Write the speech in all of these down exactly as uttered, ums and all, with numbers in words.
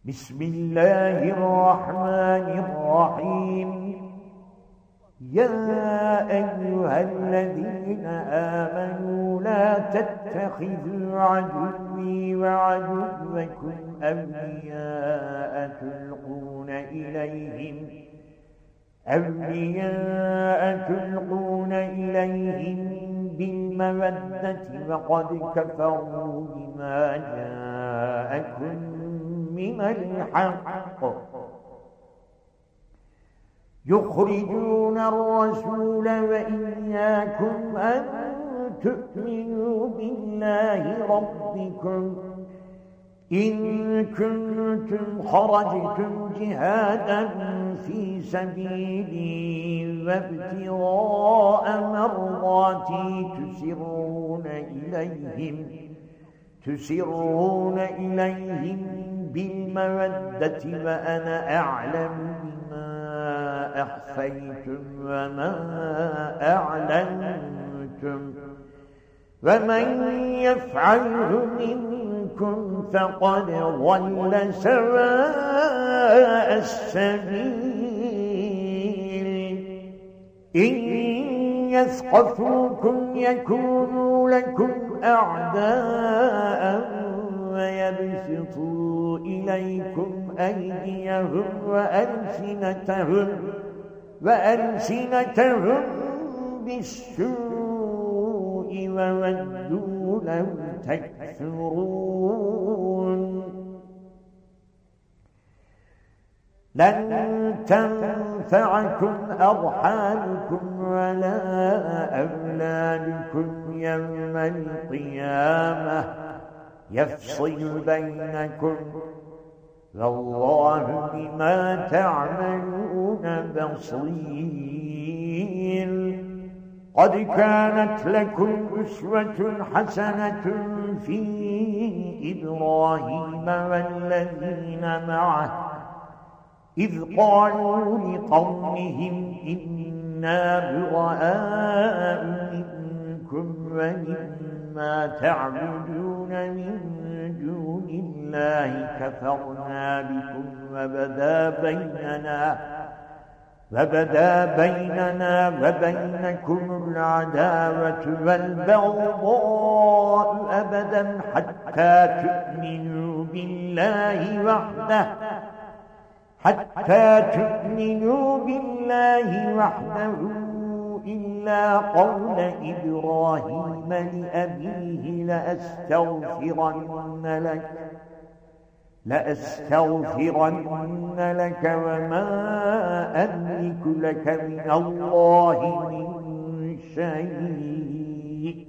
بسم الله الرحمن الرحيم. يا أيها الذين آمنوا لا تتخذوا عدوي وعدوكم أولياء تلقون إليهم أولياء تلقون إليهم بالمودة وقد كفروا بما جاءكم من الحق يخرجون الرسول وإياكم أن تؤمنوا بالله ربكم إن كنتم خرجتم جهادا في سبيلي وابتغاء مرضاتي تسرون إليهم تسرون إليهم بالمودة وأنا أعلم بما أخفيتم وما أعلنتم ومن يفعله منكم فقد ضل سواء السبيل. إن يثقفوكم يكونوا لكم أعداء ويبسطوا إليكم أيديهم وألسنتهم وألسنتهم بالسوء وودوا لو تكفرون. لن تنفعكم أرحامكم ولا أولادكم يوم القيامة يفصل بينكم والله بما تعملون بصير. قد كانت لكم أسوة حسنة في إبراهيم والذين معه إذ قالوا لقومهم إنا براء منكم ومما تعبدون من دون الله كفرنا بكم وبدا بيننا وبدا بيننا وبينكم العداوة والبغضاء أبدا حتى تؤمنوا بالله وحده حتى تؤمنوا بالله وحده إلا قول إبراهيم لأبيه لأستغفرن لك لأستغفرن لك وما أملك لك من الله من شيء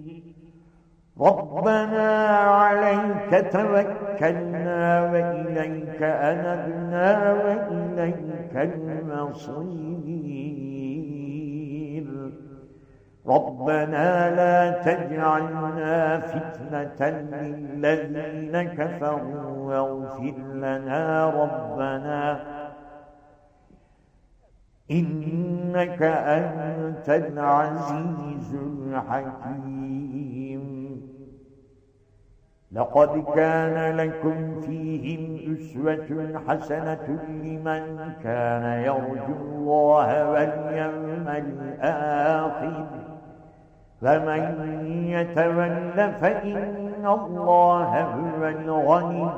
ربنا عليك توكلنا وإليك أنبنا وإليك المصير. ربنا لا تجعلنا فتنة للذين كفروا واغفر لنا ربنا إنك أنت العزيز الحكيم. لقد كان لكم فيهم أسوة حسنة لمن كان يرجو الله واليوم الآخر فمن يتول فإن الله هو الغني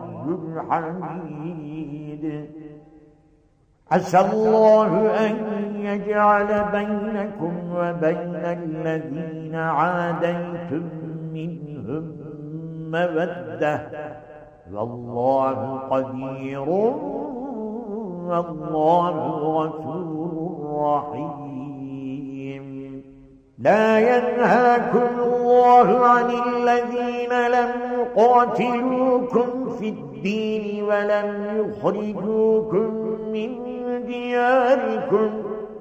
الحميد. عسى الله أن يجعل بينكم وبين الذين عاديتم منهم مودة والله قدير والله غفور رحيم. لا ينهاكم الله عن الذين لم يقاتلوكم في الدين ولم يخرجوكم من دياركم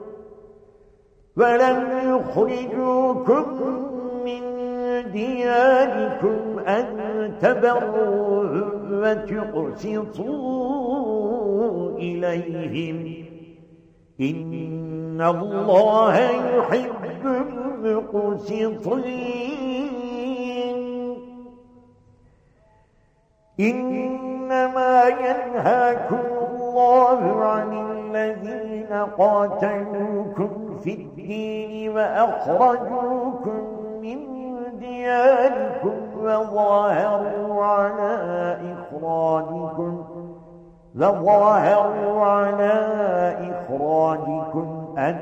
ولم يخرجوكم من دياركم أن تبروهم وتقسطوا إليهم إن الله يحب المقسطين. إن إنما ينهاكم الله عن الذين قاتلوكم في الدين وأخرجوكم من دياركم وظاهروا على إخراجكم وظاهروا على إخراجكم أن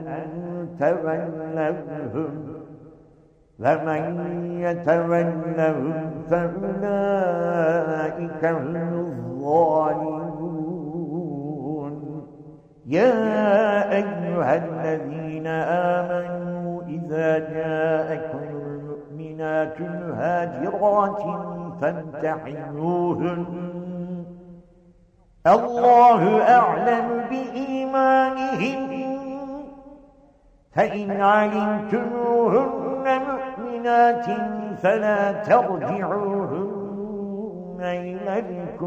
تولوهم ومن يتولهم فأولئك هم الظالمون يا أيها الذين آمنوا إذا جاءكم المؤمنات مهاجرات فامتحنوهن الله أعلم بإيمانهن فإن علمتموهن مؤمنات فلا ترجعوهن إلى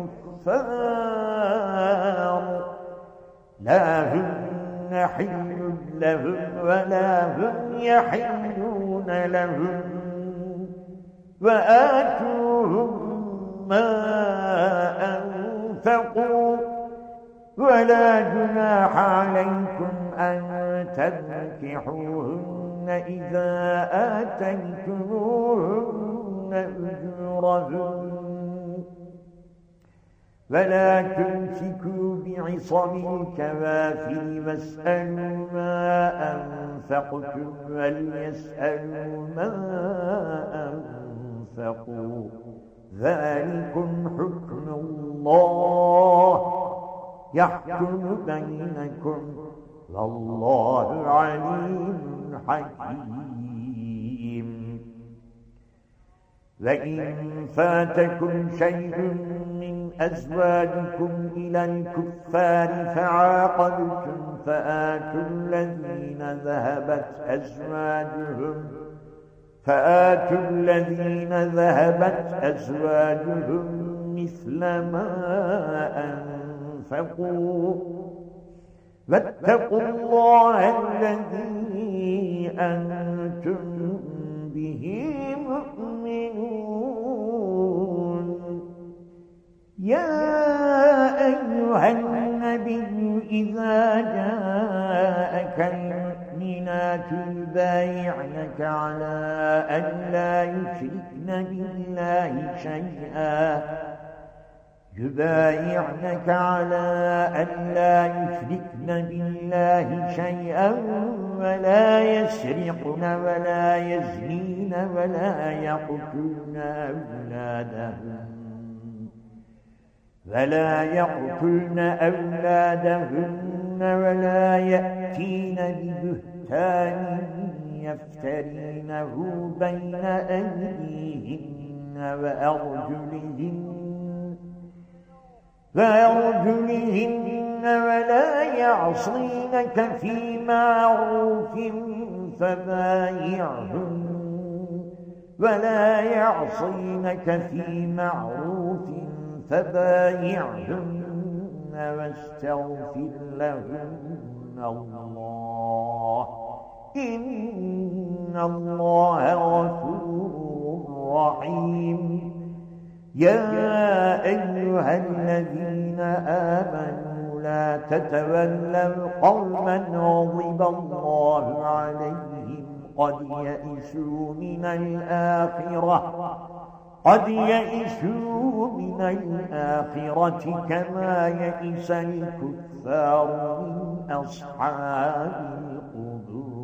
الكفار لا هن حل لهم ولا هم يحلون لهم وآتوهم ما أنفقوا ولا جناح عليكم أن تنكحوهن إذا آتيتموهن أجورهن ولا تمسكوا بعصم الكوافر واسألوا ما أنفقتم وليسألوا ما أنفقوا ذلكم حكم الله يحكم بينكم والله عليم حكيم وإن فاتكم شيء من أزواجكم إلى الكفار فعاقبتم فآتوا الذين ذهبت أزواجهم فآتوا الذين ذهبت أزواجهم مثل ما أنفقوا واتقوا الله الذي أنتم به مؤمنون يا أيها النبي إذا جاءك المؤمنات يبايعنك على أن لا يشركن بالله شيئا يبايعنك على أن لا يشركن بالله شيئا ولا يسرقن ولا يزنين ولا يقتلن أولادهن ولا يقتلن أولادهن ولا يأتين ببهتان يفترينه بين أيديهن وأرجلهن فأرجلهن ولا يعصينك في معروف فبايعهن ولا يعصينك في معروف فبايعهن واستغفر لهن الله إن الله غفور رحيم يا أيها الذين آمنوا لا تتولوا قوما غضب الله عليهم قد يئسوا من الآخرة قد يئسوا من الآخرة كما يئس الكفار من أصحاب القبور